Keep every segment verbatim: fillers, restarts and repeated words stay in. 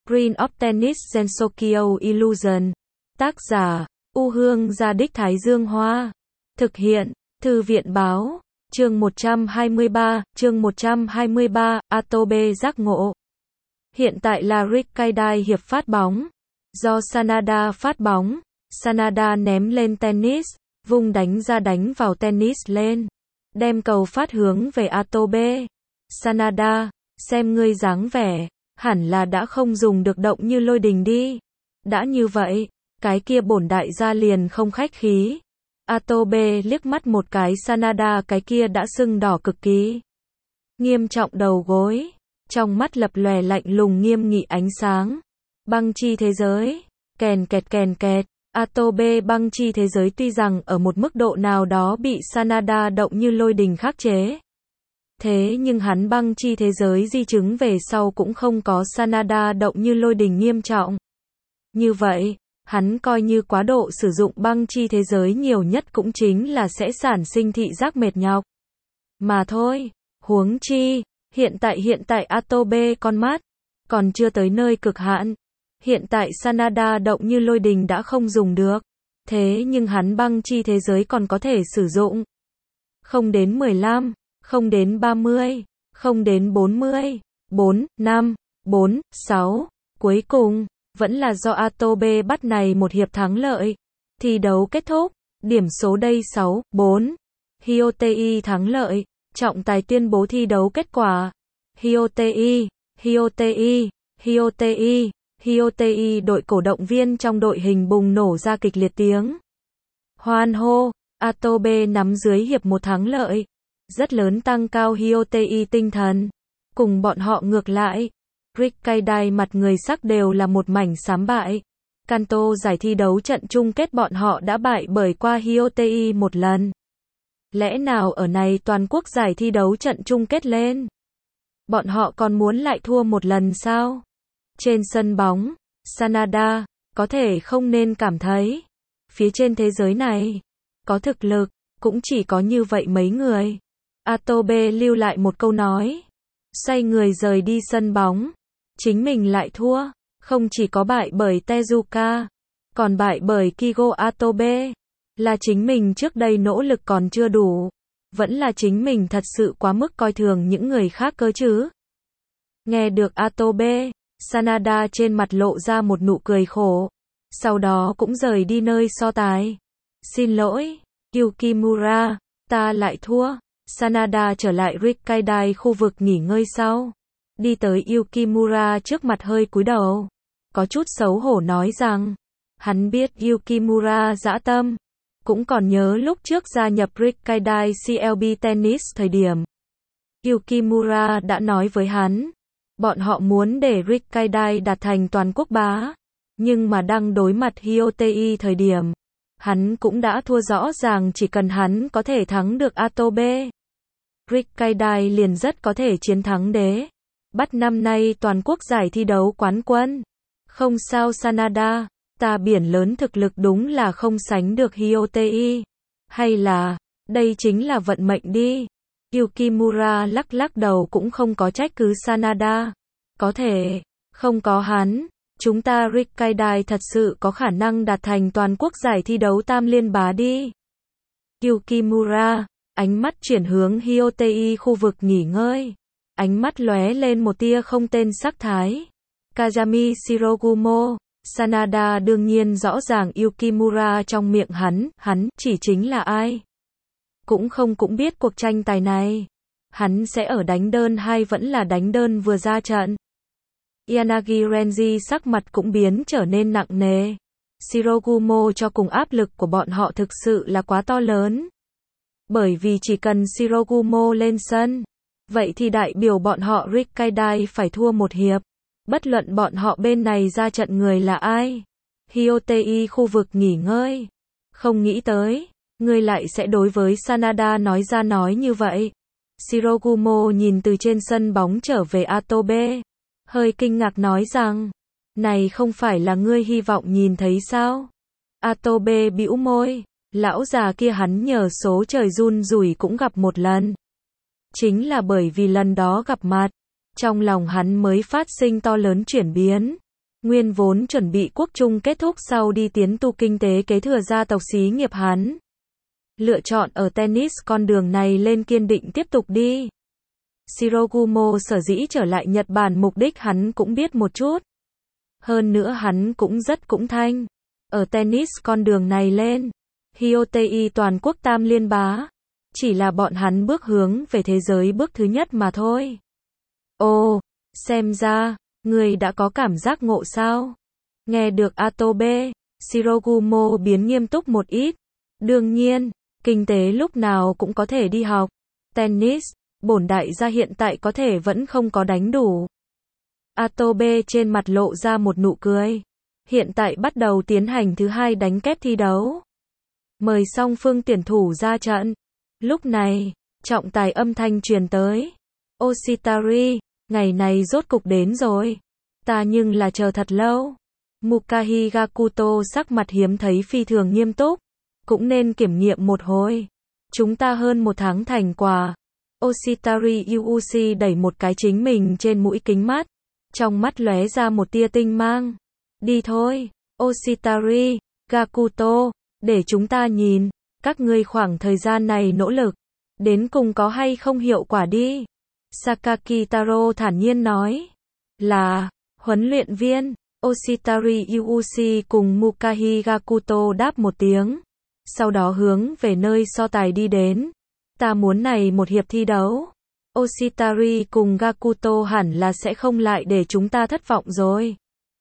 Green of Tennis Gensokyo Illusion. Tác giả, U Hương Gia Đích Thái Dương Hoa. Thực hiện, Thư viện Báo. Chương một trăm hai mươi ba, chương một trăm hai mươi ba, Atobe giác ngộ. Hiện tại là Rikkaidai hiệp phát bóng. Do Sanada phát bóng, Sanada ném lên tennis, vung đánh ra đánh vào tennis lên. Đem cầu phát hướng về Atobe. Sanada, xem ngươi dáng vẻ, hẳn là đã không dùng được động như lôi đình đi. Đã như vậy, cái kia bổn đại gia liền không khách khí. Atobe liếc mắt một cái Sanada, cái kia đã sưng đỏ cực kỳ. Nghiêm trọng đầu gối, trong mắt lập lòe lạnh lùng nghiêm nghị ánh sáng. Băng chi thế giới, kèn kẹt kèn kẹt. Atobe băng chi thế giới tuy rằng ở một mức độ nào đó bị Sanada động như lôi đình khắc chế. Thế nhưng hắn băng chi thế giới di chứng về sau cũng không có Sanada động như lôi đình nghiêm trọng. Như vậy, hắn coi như quá độ sử dụng băng chi thế giới nhiều nhất cũng chính là sẽ sản sinh thị giác mệt nhọc. Mà thôi, huống chi, hiện tại hiện tại Atobe con mắt, còn chưa tới nơi cực hạn. Hiện tại Sanada động như lôi đình đã không dùng được. Thế nhưng hắn băng chi thế giới còn có thể sử dụng. Không đến mười lăm, không đến ba mươi, không đến bốn mươi, bốn, năm, bốn, sáu. Cuối cùng, vẫn là do Atobe bắt này một hiệp thắng lợi. Thi đấu kết thúc, điểm số đây sáu, bốn. Hyotei thắng lợi, trọng tài tuyên bố thi đấu kết quả. Hyotei, Hyotei, Hyotei. Hyotei đội cổ động viên trong đội hình bùng nổ ra kịch liệt tiếng hoan hô. Atobe nắm dưới hiệp một thắng lợi, rất lớn tăng cao Hyotei tinh thần. Cùng bọn họ ngược lại, Rikkaidai mặt người sắc đều là một mảnh xám bại. Kanto giải thi đấu trận chung kết bọn họ đã bại bởi qua Hyotei một lần. Lẽ nào ở này toàn quốc giải thi đấu trận chung kết lên, bọn họ còn muốn lại thua một lần sao? Trên sân bóng, Sanada, có thể không nên cảm thấy, phía trên thế giới này, có thực lực, cũng chỉ có như vậy mấy người. Atobe lưu lại một câu nói, xoay người rời đi sân bóng, chính mình lại thua, không chỉ có bại bởi Tezuka, còn bại bởi Kigo Atobe, là chính mình trước đây nỗ lực còn chưa đủ, vẫn là chính mình thật sự quá mức coi thường những người khác cơ chứ. Nghe được Atobe, Sanada trên mặt lộ ra một nụ cười khổ, sau đó cũng rời đi nơi so tài. Xin lỗi, Yukimura, ta lại thua. Sanada trở lại Rikkaidai khu vực nghỉ ngơi sau. Đi tới Yukimura trước mặt hơi cúi đầu. Có chút xấu hổ nói rằng, hắn biết Yukimura dã tâm. Cũng còn nhớ lúc trước gia nhập Rikkaidai xê lờ bê Tennis thời điểm. Yukimura đã nói với hắn, bọn họ muốn để Rikkaidai đạt thành toàn quốc bá. Nhưng mà đang đối mặt Hyotei thời điểm, hắn cũng đã thua rõ ràng, chỉ cần hắn có thể thắng được Atobe, Rikkaidai liền rất có thể chiến thắng đế. Bắt năm nay toàn quốc giải thi đấu quán quân. Không sao Sanada, ta biển lớn thực lực đúng là không sánh được Hyotei. Hay là, đây chính là vận mệnh đi. Yukimura lắc lắc đầu cũng không có trách cứ Sanada. Có thể, không có hắn, chúng ta Rikkaidai thật sự có khả năng đạt thành toàn quốc giải thi đấu tam liên bá đi. Yukimura, ánh mắt chuyển hướng Hyotei khu vực nghỉ ngơi. Ánh mắt lóe lên một tia không tên sắc thái. Kazami Shirogumo, Sanada đương nhiên rõ ràng Yukimura trong miệng hắn, hắn chỉ chính là ai. Cũng không cũng biết cuộc tranh tài này, hắn sẽ ở đánh đơn hay vẫn là đánh đơn vừa ra trận. Yanagi Renji sắc mặt cũng biến trở nên nặng nề. Shirogumo cho cùng áp lực của bọn họ thực sự là quá to lớn. Bởi vì chỉ cần Shirogumo lên sân, vậy thì đại biểu bọn họ Rikkaidai phải thua một hiệp. Bất luận bọn họ bên này ra trận người là ai. Hyotei khu vực nghỉ ngơi. Không nghĩ tới, ngươi lại sẽ đối với Sanada nói ra nói như vậy. Shirogumo nhìn từ trên sân bóng trở về Atobe, hơi kinh ngạc nói rằng, này không phải là ngươi hy vọng nhìn thấy sao? Atobe bĩu môi, lão già kia hắn nhờ số trời run rủi cũng gặp một lần. Chính là bởi vì lần đó gặp mặt, trong lòng hắn mới phát sinh to lớn chuyển biến. Nguyên vốn chuẩn bị quốc trung kết thúc sau đi tiến tu kinh tế kế thừa gia tộc xí nghiệp hắn. Lựa chọn ở tennis con đường này lên kiên định tiếp tục đi. Shirogumo sở dĩ trở lại Nhật Bản mục đích hắn cũng biết một chút. Hơn nữa hắn cũng rất cũng thanh. Ở tennis con đường này lên. Hyotei toàn quốc tam liên bá. Chỉ là bọn hắn bước hướng về thế giới bước thứ nhất mà thôi. Ồ, xem ra, người đã có cảm giác ngộ sao? Nghe được Atobe, Shirogumo biến nghiêm túc một ít. Đương nhiên, kinh tế lúc nào cũng có thể đi học. Tennis, bổn đại gia hiện tại có thể vẫn không có đánh đủ. Atobe trên mặt lộ ra một nụ cười. Hiện tại bắt đầu tiến hành thứ hai đánh kép thi đấu. Mời song phương tuyển thủ ra trận. Lúc này, trọng tài âm thanh truyền tới. Oshitari, ngày này rốt cục đến rồi. Ta nhưng là chờ thật lâu. Mukahi Gakuto sắc mặt hiếm thấy phi thường nghiêm túc. Cũng nên kiểm nghiệm một hồi. Chúng ta hơn một tháng thành quả. Oshitari Yuuchi đẩy một cái chính mình trên mũi kính mắt. Trong mắt lóe ra một tia tinh mang. Đi thôi, Oshitari, Gakuto, để chúng ta nhìn, các ngươi khoảng thời gian này nỗ lực, đến cùng có hay không hiệu quả đi. Sakaki Taro thản nhiên nói. Là, huấn luyện viên, Oshitari Yuuchi cùng Mukahi Gakuto đáp một tiếng. Sau đó hướng về nơi so tài đi đến. Ta muốn này một hiệp thi đấu. Oshitari cùng Gakuto hẳn là sẽ không lại để chúng ta thất vọng rồi.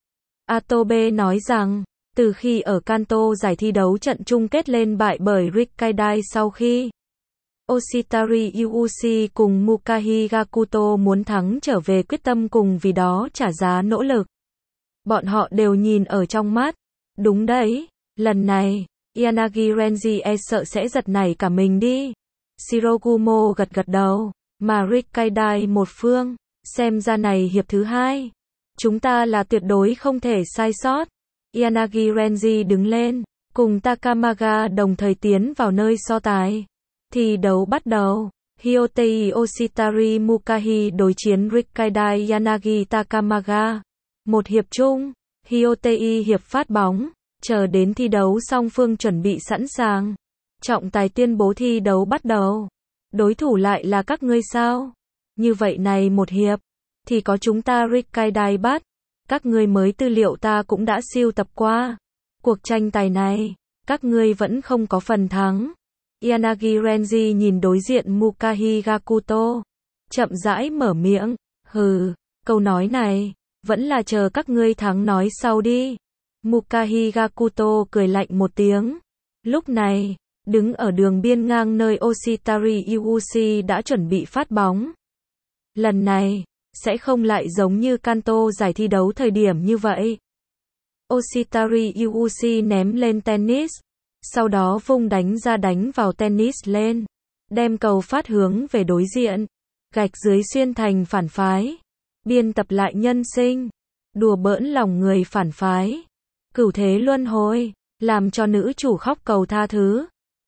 Atobe nói rằng, từ khi ở Kanto giải thi đấu trận chung kết lên bại bởi Rikkaidai sau khi Oshitari Yuuchi cùng Mukahi Gakuto muốn thắng trở về quyết tâm cùng vì đó trả giá nỗ lực. Bọn họ đều nhìn ở trong mắt. Đúng đấy, lần này, Yanagi Renji e sợ sẽ giật nảy cả mình đi. Shirogumo gật gật đầu, mà Rikkaidai một phương, xem ra này hiệp thứ hai. Chúng ta là tuyệt đối không thể sai sót. Yanagi Renji đứng lên, cùng Takamaga đồng thời tiến vào nơi so tài. Thi đấu bắt đầu. Hyotei Oshitari Mukahi đối chiến Rikkaidai Yanagi Takamaga. Một hiệp chung, Hyotei hiệp phát bóng, chờ đến thi đấu song phương chuẩn bị sẵn sàng. Trọng tài tuyên bố thi đấu bắt đầu. Đối thủ lại là các ngươi sao? Như vậy này một hiệp, thì có chúng ta Rikkaidai bắt. Các ngươi mới tư liệu ta cũng đã siêu tập qua. Cuộc tranh tài này, các ngươi vẫn không có phần thắng. Yanagi Renji nhìn đối diện Mukahi Gakuto. Chậm rãi mở miệng. Hừ, câu nói này, vẫn là chờ các ngươi thắng nói sau đi. Mukahi Gakuto cười lạnh một tiếng. Lúc này, đứng ở đường biên ngang nơi Oshitari Yuuchi đã chuẩn bị phát bóng. Lần này, sẽ không lại giống như Kanto giải thi đấu thời điểm như vậy. Oshitari Yuuchi ném lên tennis, sau đó vung đánh ra đánh vào tennis lên, đem cầu phát hướng về đối diện, gạch dưới xuyên thành phản phái, biên tập lại nhân sinh, đùa bỡn lòng người phản phái, cửu thế luân hồi, làm cho nữ chủ khóc cầu tha thứ.